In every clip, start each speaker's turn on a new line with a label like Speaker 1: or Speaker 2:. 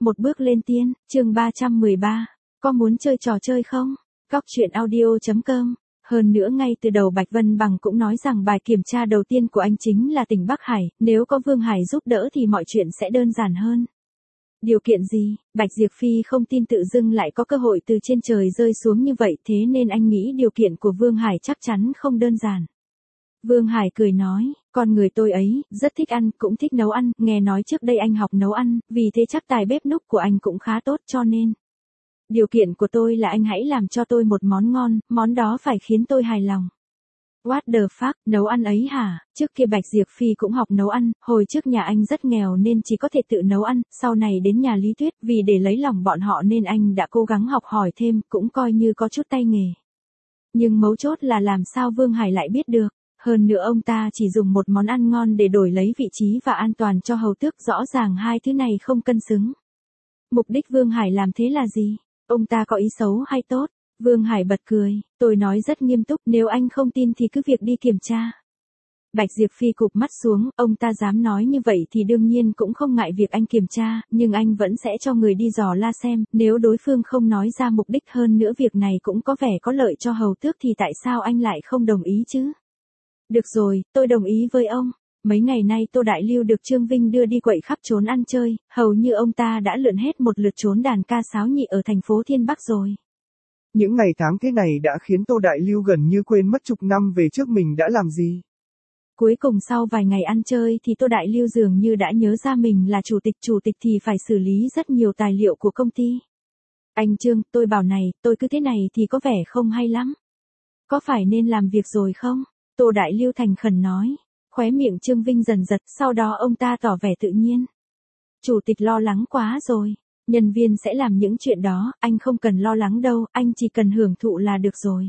Speaker 1: Một bước lên tiên, chương 313. Có muốn chơi trò chơi không? Góc truyện audio.com. Hơn nữa ngay từ đầu Bạch Vân Bằng cũng nói rằng bài kiểm tra đầu tiên của anh chính là tỉnh Bắc Hải, nếu có Vương Hải giúp đỡ thì mọi chuyện sẽ đơn giản hơn. Điều kiện gì? Bạch Diệp Phi không tin tự dưng lại có cơ hội từ trên trời rơi xuống như vậy, thế nên anh nghĩ điều kiện của Vương Hải chắc chắn không đơn giản. Vương Hải cười nói, con người tôi ấy, rất thích ăn, cũng thích nấu ăn, nghe nói trước đây anh học nấu ăn, vì thế chắc tài bếp núc của anh cũng khá tốt cho nên. Điều kiện của tôi là anh hãy làm cho tôi một món ngon, món đó phải khiến tôi hài lòng. What the fuck, nấu ăn ấy hả? Trước kia Bạch Diệp Phi cũng học nấu ăn, hồi trước nhà anh rất nghèo nên chỉ có thể tự nấu ăn, sau này đến nhà Lý Tuyết vì để lấy lòng bọn họ nên anh đã cố gắng học hỏi thêm, cũng coi như có chút tay nghề. Nhưng mấu chốt là làm sao Vương Hải lại biết được? Hơn nữa ông ta chỉ dùng một món ăn ngon để đổi lấy vị trí và an toàn cho hầu tước, rõ ràng hai thứ này không cân xứng. Mục đích Vương Hải làm thế là gì? Ông ta có ý xấu hay tốt? Vương Hải bật cười, tôi nói rất nghiêm túc, nếu anh không tin thì cứ việc đi kiểm tra. Bạch Diệp Phi cụp mắt xuống, ông ta dám nói như vậy thì đương nhiên cũng không ngại việc anh kiểm tra, nhưng anh vẫn sẽ cho người đi dò la xem, nếu đối phương không nói ra mục đích, hơn nữa việc này cũng có vẻ có lợi cho hầu tước thì tại sao anh lại không đồng ý chứ? Được rồi, tôi đồng ý với ông. Mấy ngày nay Tô Đại Lưu được Trương Vinh đưa đi quậy khắp trốn ăn chơi, hầu như ông ta đã lượn hết một lượt trốn đàn ca sáo nhị ở thành phố Thiên Bắc rồi.
Speaker 2: Những ngày tháng thế này đã khiến Tô Đại Lưu gần như quên mất chục năm về trước mình đã làm gì.
Speaker 1: Cuối cùng sau vài ngày ăn chơi thì Tô Đại Lưu dường như đã nhớ ra mình là chủ tịch thì phải xử lý rất nhiều tài liệu của công ty. Anh Trương, tôi bảo này, tôi cứ thế này thì có vẻ không hay lắm. Có phải nên làm việc rồi không? Tô Đại Lưu thành khẩn nói. Khóe miệng Trương Vinh dần giật, sau đó ông ta tỏ vẻ tự nhiên. Chủ tịch lo lắng quá rồi. Nhân viên sẽ làm những chuyện đó, anh không cần lo lắng đâu, anh chỉ cần hưởng thụ là được rồi.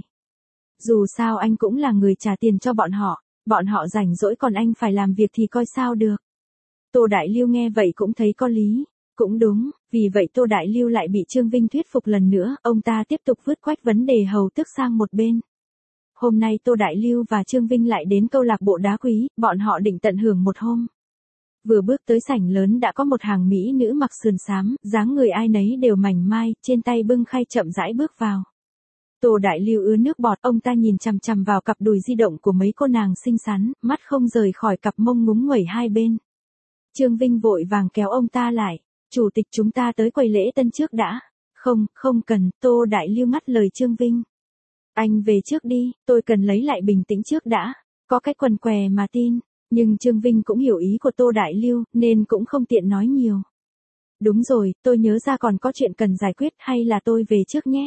Speaker 1: Dù sao anh cũng là người trả tiền cho bọn họ rảnh rỗi còn anh phải làm việc thì coi sao được. Tô Đại Lưu nghe vậy cũng thấy có lý. Cũng đúng, vì vậy Tô Đại Lưu lại bị Trương Vinh thuyết phục lần nữa, ông ta tiếp tục vứt quách vấn đề hầu tước sang một bên. Hôm nay Tô Đại Lưu và Trương Vinh lại đến câu lạc bộ đá quý, bọn họ định tận hưởng một hôm. Vừa bước tới sảnh lớn đã có một hàng mỹ nữ mặc sườn xám, dáng người ai nấy đều mảnh mai, trên tay bưng khay chậm rãi bước vào. Tô Đại Lưu ứa nước bọt, ông ta nhìn chằm chằm vào cặp đùi di động của mấy cô nàng xinh xắn, mắt không rời khỏi cặp mông ngúng nguẩy hai bên. Trương Vinh vội vàng kéo ông ta lại, chủ tịch chúng ta tới quầy lễ tân trước đã. Không cần, Tô Đại Lưu ngắt lời Trương Vinh. Anh về trước đi, tôi cần lấy lại bình tĩnh trước đã. Có cái quần què mà tin. Nhưng Trương Vinh cũng hiểu ý của Tô Đại Lưu, nên cũng không tiện nói nhiều. Đúng rồi, tôi nhớ ra còn có chuyện cần giải quyết, hay là tôi về trước nhé.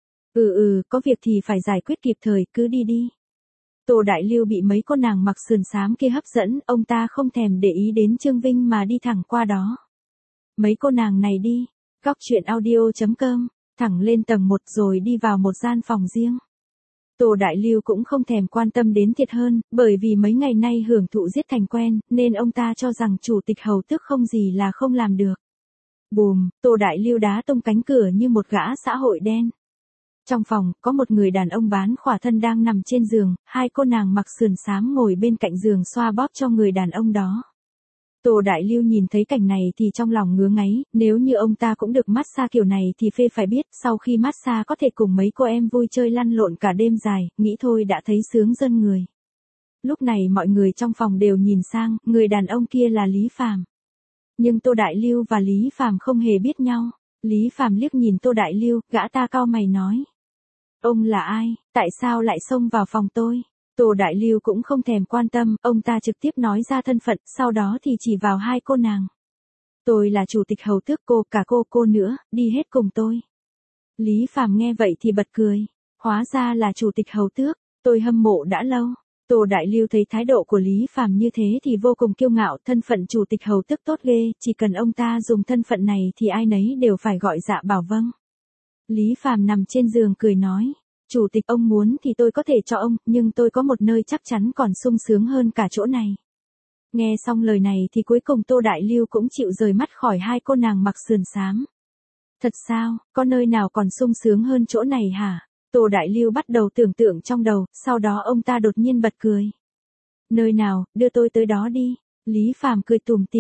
Speaker 1: Có việc thì phải giải quyết kịp thời, cứ đi đi. Tô Đại Lưu bị mấy cô nàng mặc sườn xám kia hấp dẫn, ông ta không thèm để ý đến Trương Vinh mà đi thẳng qua đó. Mấy cô nàng này đi. Góc truyện audio.com, thẳng lên tầng 1 rồi đi vào một gian phòng riêng. Tô Đại Lưu cũng không thèm quan tâm đến thiệt hơn, bởi vì mấy ngày nay hưởng thụ giết thành quen, nên ông ta cho rằng chủ tịch hầu tước không gì là không làm được. Bùm, Tô Đại Lưu đá tung cánh cửa như một gã xã hội đen. Trong phòng, có một người đàn ông bán khỏa thân đang nằm trên giường, hai cô nàng mặc sườn xám ngồi bên cạnh giường xoa bóp cho người đàn ông đó. Tô Đại Lưu nhìn thấy cảnh này thì trong lòng ngứa ngáy, nếu như ông ta cũng được massage kiểu này thì phê phải biết, sau khi massage có thể cùng mấy cô em vui chơi lăn lộn cả đêm dài, nghĩ thôi đã thấy sướng rơn người. Lúc này mọi người trong phòng đều nhìn sang, người đàn ông kia là Lý Phàm. Nhưng Tô Đại Lưu và Lý Phàm không hề biết nhau. Lý Phàm liếc nhìn Tô Đại Lưu, gã ta cau mày nói. Ông là ai, tại sao lại xông vào phòng tôi? Tô Đại Lưu cũng không thèm quan tâm, ông ta trực tiếp nói ra thân phận, sau đó thì chỉ vào hai cô nàng. Tôi là chủ tịch hầu tước, cả cô nữa, đi hết cùng tôi. Lý Phàm nghe vậy thì bật cười. Hóa ra là chủ tịch hầu tước, tôi hâm mộ đã lâu. Tô Đại Lưu thấy thái độ của Lý Phàm như thế thì vô cùng kiêu ngạo, thân phận chủ tịch hầu tước tốt ghê, chỉ cần ông ta dùng thân phận này thì ai nấy đều phải gọi dạ bảo vâng. Lý Phàm nằm trên giường cười nói. Chủ tịch ông muốn thì tôi có thể cho ông, nhưng tôi có một nơi chắc chắn còn sung sướng hơn cả chỗ này. Nghe xong lời này thì cuối cùng Tô Đại Lưu cũng chịu rời mắt khỏi hai cô nàng mặc sườn xám. Thật sao, có nơi nào còn sung sướng hơn chỗ này hả? Tô Đại Lưu bắt đầu tưởng tượng trong đầu, sau đó ông ta đột nhiên bật cười. Nơi nào, đưa tôi tới đó đi. Lý Phàm cười tủm tỉm.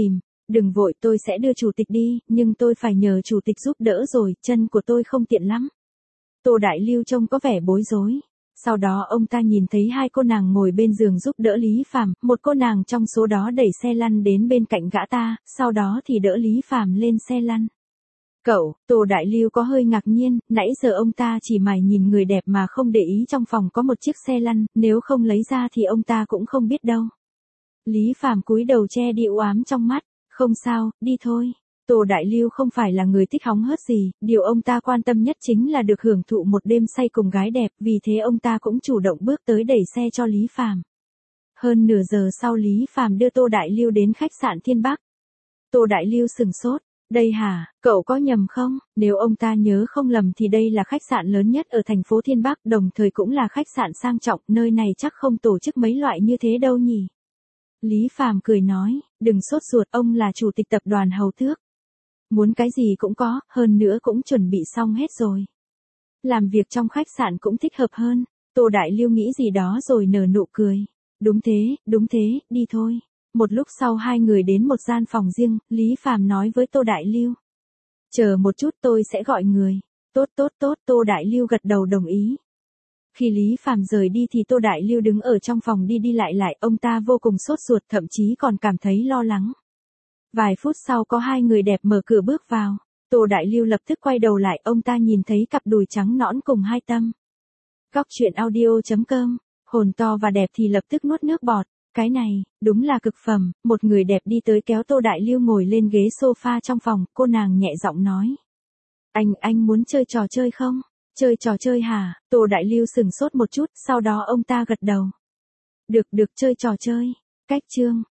Speaker 1: Đừng vội, tôi sẽ đưa chủ tịch đi, nhưng tôi phải nhờ chủ tịch giúp đỡ rồi, chân của tôi không tiện lắm. Tô Đại Lưu trông có vẻ bối rối. Sau đó ông ta nhìn thấy hai cô nàng ngồi bên giường giúp đỡ Lý Phàm, một cô nàng trong số đó đẩy xe lăn đến bên cạnh gã ta, sau đó thì đỡ Lý Phàm lên xe lăn. Cậu, Tô Đại Lưu có hơi ngạc nhiên, nãy giờ ông ta chỉ mải nhìn người đẹp mà không để ý trong phòng có một chiếc xe lăn, nếu không lấy ra thì ông ta cũng không biết đâu. Lý Phàm cúi đầu che đi u ám trong mắt, không sao, đi thôi. Tô Đại Lưu không phải là người thích hóng hớt gì, điều ông ta quan tâm nhất chính là được hưởng thụ một đêm say cùng gái đẹp, vì thế ông ta cũng chủ động bước tới đẩy xe cho Lý Phàm. Hơn nửa giờ sau Lý Phàm đưa Tô Đại Lưu đến khách sạn Thiên Bắc. Tô Đại Lưu sừng sốt, đây hả, cậu có nhầm không? Nếu ông ta nhớ không lầm thì đây là khách sạn lớn nhất ở thành phố Thiên Bắc, đồng thời cũng là khách sạn sang trọng, nơi này chắc không tổ chức mấy loại như thế đâu nhỉ. Lý Phàm cười nói, đừng sốt ruột, ông là chủ tịch tập đoàn Hầu Tước. Muốn cái gì cũng có, hơn nữa cũng chuẩn bị xong hết rồi. Làm việc trong khách sạn cũng thích hợp hơn. Tô Đại Lưu nghĩ gì đó rồi nở nụ cười. Đúng thế, đi thôi. Một lúc sau hai người đến một gian phòng riêng, Lý Phàm nói với Tô Đại Lưu. Chờ một chút tôi sẽ gọi người. Tốt, Tô Đại Lưu gật đầu đồng ý. Khi Lý Phàm rời đi thì Tô Đại Lưu đứng ở trong phòng đi đi lại, ông ta vô cùng sốt ruột, thậm chí còn cảm thấy lo lắng. Vài phút sau có hai người đẹp mở cửa bước vào. Tô Đại Lưu lập tức quay đầu lại, ông ta nhìn thấy cặp đùi trắng nõn cùng hai tâm. Góc truyện audio.com, hồn to và đẹp thì lập tức nuốt nước bọt. Cái này, đúng là cực phẩm. Một người đẹp đi tới kéo Tô Đại Lưu ngồi lên ghế sofa trong phòng, cô nàng nhẹ giọng nói. Anh muốn chơi trò chơi không? Chơi trò chơi hả? Tô Đại Lưu sừng sốt một chút, sau đó ông ta gật đầu. Được, chơi trò chơi. Cách chương.